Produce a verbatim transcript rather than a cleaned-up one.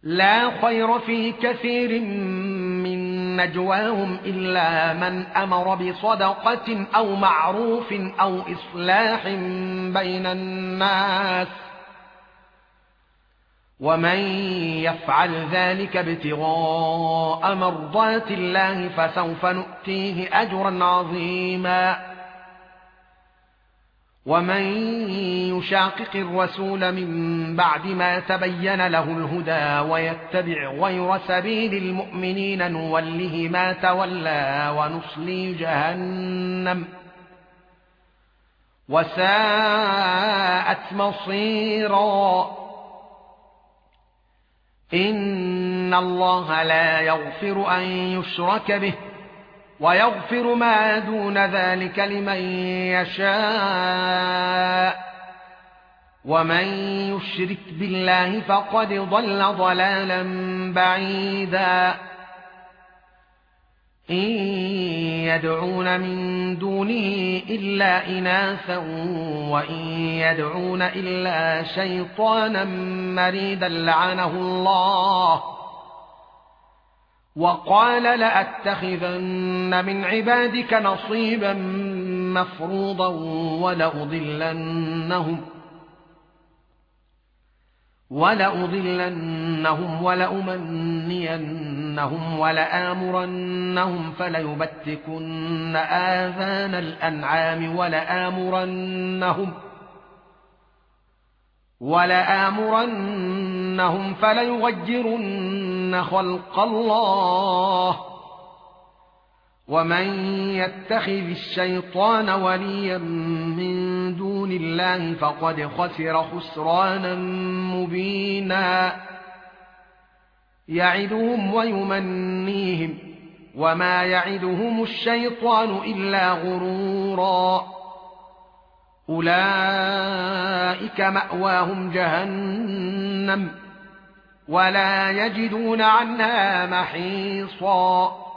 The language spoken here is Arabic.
لا خير في كثير من نجواهم إلا من أمر بصدقة أو معروف أو إصلاح بين الناس ومن يفعل ذلك ابتغاء مرضات الله فسوف نؤتيه أجرا عظيما ومن يشاقق الرسول من بعد ما تبين له الهدى ويتبع غير سبيل المؤمنين نوله ما تولى ونصلي جهنم وساءت مصيرا إن الله لا يغفر أن يشرك به ويغفر ما دون ذلك لمن يشاء ومن يشرك بالله فقد ضل ضلالا بعيدا إن يدعون من دونه إلا إناثا وإن يدعون إلا شيطانا مريدا لعنه الله وقال لأتخذن من عبادك نصيبا مفروضا ولأضلنهم ولأضلنهم ولأمنينهم ولآمرنهم فليبتكن آذان الأنعام ولآمرنهم ولآمرنهم فليغيرن خلق الله ومن يتخذ الشيطان وليا من دون الله فقد خسر خسرانا مبينا يعدهم ويمنيهم وما يعدهم الشيطان إلا غرورا أولئك مأواهم جهنم ولا يجدون عنها محيصا